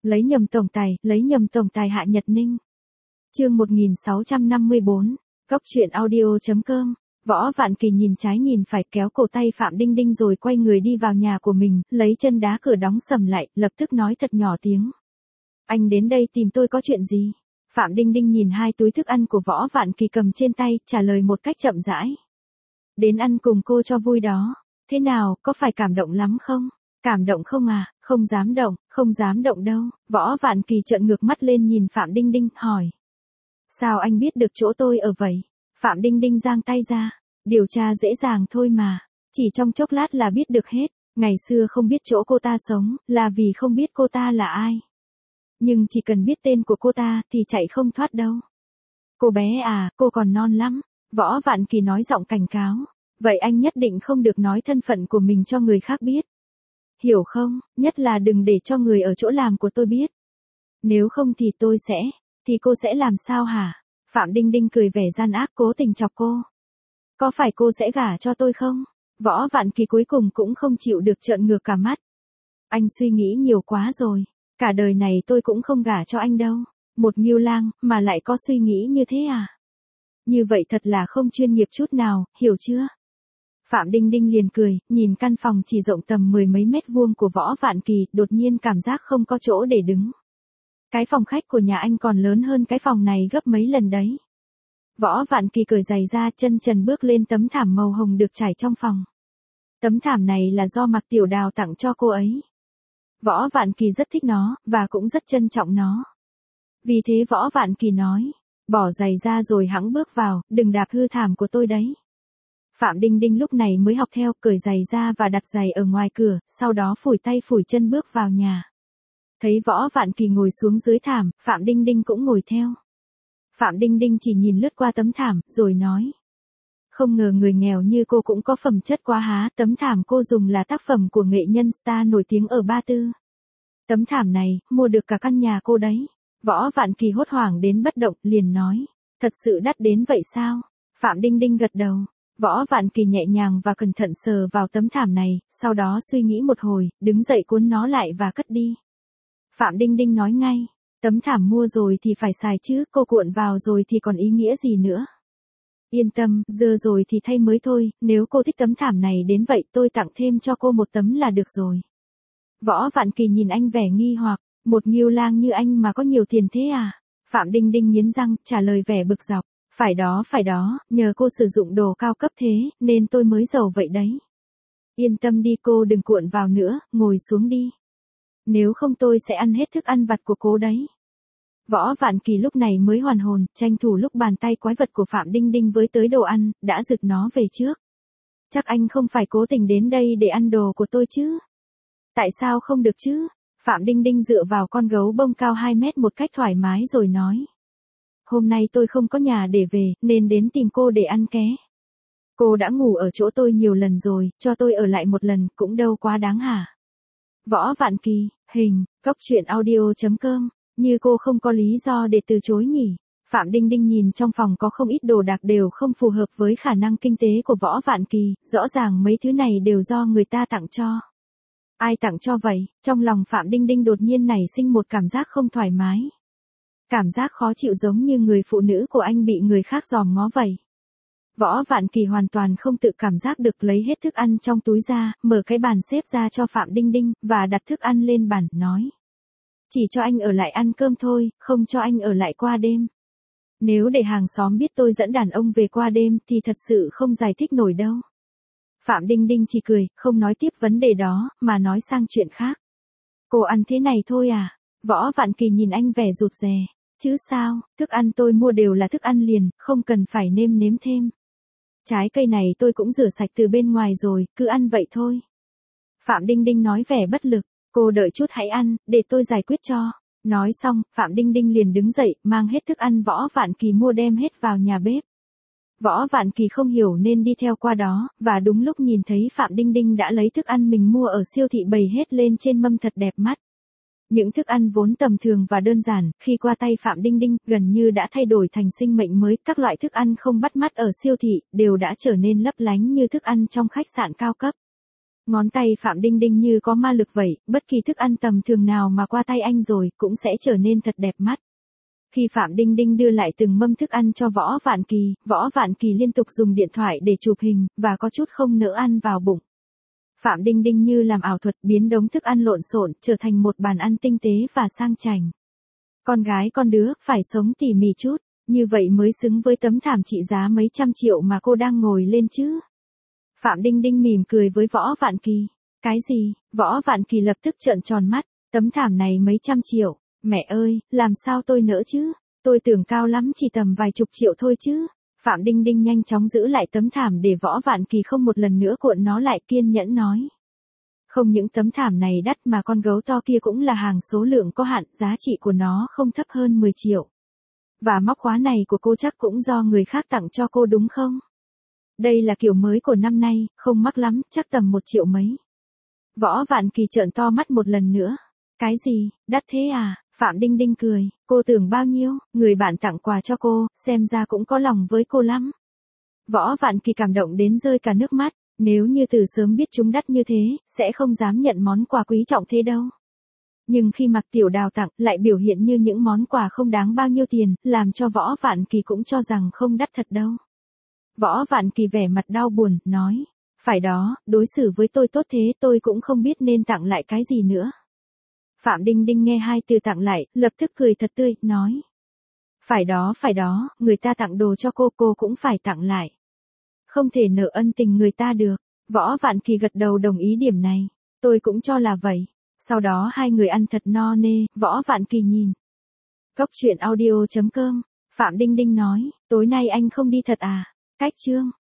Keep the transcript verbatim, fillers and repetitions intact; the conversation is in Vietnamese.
Lấy nhầm tổng tài, lấy nhầm tổng tài Hạ Nhật Ninh. Chương một nghìn sáu trăm năm mươi bốn, Góc truyện audio.com. Võ Vạn Kỳ nhìn trái nhìn phải kéo cổ tay Phạm Đinh Đinh rồi quay người đi vào nhà của mình, lấy chân đá cửa đóng sầm lại, lập tức nói thật nhỏ tiếng. Anh đến đây tìm tôi có chuyện gì? Phạm Đinh Đinh nhìn hai túi thức ăn của Võ Vạn Kỳ cầm trên tay, trả lời một cách chậm rãi. Đến ăn cùng cô cho vui đó. Thế nào, có phải cảm động lắm không? Cảm động không à? Không dám động, không dám động đâu. Võ Vạn Kỳ trợn ngược mắt lên nhìn Phạm Đinh Đinh, hỏi. Sao anh biết được chỗ tôi ở vậy? Phạm Đinh Đinh giang tay ra. Điều tra dễ dàng thôi mà. Chỉ trong chốc lát là biết được hết. Ngày xưa không biết chỗ cô ta sống, là vì không biết cô ta là ai. Nhưng chỉ cần biết tên của cô ta, thì chạy không thoát đâu. Cô bé à, cô còn non lắm. Võ Vạn Kỳ nói giọng cảnh cáo. Vậy anh nhất định không được nói thân phận của mình cho người khác biết. Hiểu không? Nhất là đừng để cho người ở chỗ làm của tôi biết. Nếu không thì tôi sẽ... Thì cô sẽ làm sao hả? Phạm Đinh Đinh cười vẻ gian ác cố tình chọc cô. Có phải cô sẽ gả cho tôi không? Võ Vạn Kỳ cuối cùng cũng không chịu được trợn ngược cả mắt. Anh suy nghĩ nhiều quá rồi. Cả đời này tôi cũng không gả cho anh đâu. Một Ngưu Lang, mà lại có suy nghĩ như thế à? Như vậy thật là không chuyên nghiệp chút nào, hiểu chưa? Phạm Đinh Đinh liền cười, nhìn căn phòng chỉ rộng tầm mười mấy mét vuông của Võ Vạn Kỳ, đột nhiên cảm giác không có chỗ để đứng. Cái phòng khách của nhà anh còn lớn hơn cái phòng này gấp mấy lần đấy. Võ Vạn Kỳ cởi giày ra, chân trần bước lên tấm thảm màu hồng được trải trong phòng. Tấm thảm này là do Mạc Tiểu Đào tặng cho cô ấy. Võ Vạn Kỳ rất thích nó, và cũng rất trân trọng nó. Vì thế Võ Vạn Kỳ nói, bỏ giày ra rồi hẵng bước vào, đừng đạp hư thảm của tôi đấy. Phạm Đinh Đinh lúc này mới học theo, cởi giày ra và đặt giày ở ngoài cửa, sau đó phủi tay phủi chân bước vào nhà. Thấy Võ Vạn Kỳ ngồi xuống dưới thảm, Phạm Đinh Đinh cũng ngồi theo. Phạm Đinh Đinh chỉ nhìn lướt qua tấm thảm, rồi nói. Không ngờ người nghèo như cô cũng có phẩm chất quá há, tấm thảm cô dùng là tác phẩm của nghệ nhân star nổi tiếng ở Ba Tư. Tấm thảm này, mua được cả căn nhà cô đấy. Võ Vạn Kỳ hốt hoảng đến bất động, liền nói. Thật sự đắt đến vậy sao? Phạm Đinh Đinh gật đầu. Võ Vạn Kỳ nhẹ nhàng và cẩn thận sờ vào tấm thảm này, sau đó suy nghĩ một hồi, đứng dậy cuốn nó lại và cất đi. Phạm Đinh Đinh nói ngay, tấm thảm mua rồi thì phải xài chứ, cô cuộn vào rồi thì còn ý nghĩa gì nữa. Yên tâm, dơ rồi thì thay mới thôi, nếu cô thích tấm thảm này đến vậy tôi tặng thêm cho cô một tấm là được rồi. Võ Vạn Kỳ nhìn anh vẻ nghi hoặc, một Ngưu Lang như anh mà có nhiều tiền thế à? Phạm Đinh Đinh nghiến răng, trả lời vẻ bực dọc. Phải đó, phải đó, nhờ cô sử dụng đồ cao cấp thế, nên tôi mới giàu vậy đấy. Yên tâm đi cô đừng cuộn vào nữa, ngồi xuống đi. Nếu không tôi sẽ ăn hết thức ăn vặt của cô đấy. Võ Vạn Kỳ lúc này mới hoàn hồn, tranh thủ lúc bàn tay quái vật của Phạm Đinh Đinh với tới đồ ăn, đã giựt nó về trước. Chắc anh không phải cố tình đến đây để ăn đồ của tôi chứ? Tại sao không được chứ? Phạm Đinh Đinh dựa vào con gấu bông cao hai mét một cách thoải mái rồi nói. Hôm nay tôi không có nhà để về, nên đến tìm cô để ăn ké. Cô đã ngủ ở chỗ tôi nhiều lần rồi, cho tôi ở lại một lần, cũng đâu quá đáng hả? Võ Vạn Kỳ, hình, góc truyện audio.com, như cô không có lý do để từ chối nhỉ? Phạm Đinh Đinh nhìn trong phòng có không ít đồ đạc đều không phù hợp với khả năng kinh tế của Võ Vạn Kỳ, rõ ràng mấy thứ này đều do người ta tặng cho. Ai tặng cho vậy? Trong lòng Phạm Đinh Đinh đột nhiên nảy sinh một cảm giác không thoải mái. Cảm giác khó chịu giống như người phụ nữ của anh bị người khác dòm ngó vậy. Võ Vạn Kỳ hoàn toàn không tự cảm giác được, lấy hết thức ăn trong túi ra, mở cái bàn xếp ra cho Phạm Đinh Đinh, và đặt thức ăn lên bàn, nói. Chỉ cho anh ở lại ăn cơm thôi, không cho anh ở lại qua đêm. Nếu để hàng xóm biết tôi dẫn đàn ông về qua đêm thì thật sự không giải thích nổi đâu. Phạm Đinh Đinh chỉ cười, không nói tiếp vấn đề đó, mà nói sang chuyện khác. Cô ăn thế này thôi à? Võ Vạn Kỳ nhìn anh vẻ rụt rè. Chứ sao, thức ăn tôi mua đều là thức ăn liền, không cần phải nêm nếm thêm. Trái cây này tôi cũng rửa sạch từ bên ngoài rồi, cứ ăn vậy thôi. Phạm Đinh Đinh nói vẻ bất lực, cô đợi chút hãy ăn, để tôi giải quyết cho. Nói xong, Phạm Đinh Đinh liền đứng dậy, mang hết thức ăn Võ Vạn Kỳ mua đem hết vào nhà bếp. Võ Vạn Kỳ không hiểu nên đi theo qua đó, và đúng lúc nhìn thấy Phạm Đinh Đinh đã lấy thức ăn mình mua ở siêu thị bày hết lên trên mâm thật đẹp mắt. Những thức ăn vốn tầm thường và đơn giản, khi qua tay Phạm Đinh Đinh, gần như đã thay đổi thành sinh mệnh mới, các loại thức ăn không bắt mắt ở siêu thị, đều đã trở nên lấp lánh như thức ăn trong khách sạn cao cấp. Ngón tay Phạm Đinh Đinh như có ma lực vậy, bất kỳ thức ăn tầm thường nào mà qua tay anh rồi, cũng sẽ trở nên thật đẹp mắt. Khi Phạm Đinh Đinh đưa lại từng mâm thức ăn cho Võ Vạn Kỳ, Võ Vạn Kỳ liên tục dùng điện thoại để chụp hình, và có chút không nỡ ăn vào bụng. Phạm Đinh Đinh như làm ảo thuật biến đống thức ăn lộn xộn trở thành một bàn ăn tinh tế và sang chảnh. Con gái con đứa, phải sống tỉ mỉ chút, như vậy mới xứng với tấm thảm trị giá mấy trăm triệu mà cô đang ngồi lên chứ. Phạm Đinh Đinh mỉm cười với Võ Vạn Kỳ. Cái gì? Võ Vạn Kỳ lập tức trợn tròn mắt, tấm thảm này mấy trăm triệu, mẹ ơi, làm sao tôi nỡ chứ? Tôi tưởng cao lắm chỉ tầm vài chục triệu thôi chứ. Phạm Đinh Đinh nhanh chóng giữ lại tấm thảm để Võ Vạn Kỳ không một lần nữa cuộn nó lại, kiên nhẫn nói. Không những tấm thảm này đắt mà con gấu to kia cũng là hàng số lượng có hạn, giá trị của nó không thấp hơn mười triệu. Và móc khóa này của cô chắc cũng do người khác tặng cho cô đúng không? Đây là kiểu mới của năm nay, không mắc lắm, chắc tầm một triệu mấy. Võ Vạn Kỳ trợn to mắt một lần nữa. Cái gì, đắt thế à? Phạm Đinh Đinh cười, cô tưởng bao nhiêu, người bạn tặng quà cho cô, xem ra cũng có lòng với cô lắm. Võ Vạn Kỳ cảm động đến rơi cả nước mắt, nếu như từ sớm biết chúng đắt như thế, sẽ không dám nhận món quà quý trọng thế đâu. Nhưng khi Mạc Tiểu Đào tặng, lại biểu hiện như những món quà không đáng bao nhiêu tiền, làm cho Võ Vạn Kỳ cũng cho rằng không đắt thật đâu. Võ Vạn Kỳ vẻ mặt đau buồn, nói, phải đó, đối xử với tôi tốt thế tôi cũng không biết nên tặng lại cái gì nữa. Phạm Đinh Đinh nghe hai từ tặng lại, lập tức cười thật tươi, nói. Phải đó, phải đó, người ta tặng đồ cho cô, cô cũng phải tặng lại. Không thể nợ ân tình người ta được. Võ Vạn Kỳ gật đầu đồng ý điểm này. Tôi cũng cho là vậy. Sau đó hai người ăn thật no nê, Võ Vạn Kỳ nhìn. Góc truyện audio chấm com, Phạm Đinh Đinh nói, tối nay anh không đi thật à? Cách chương.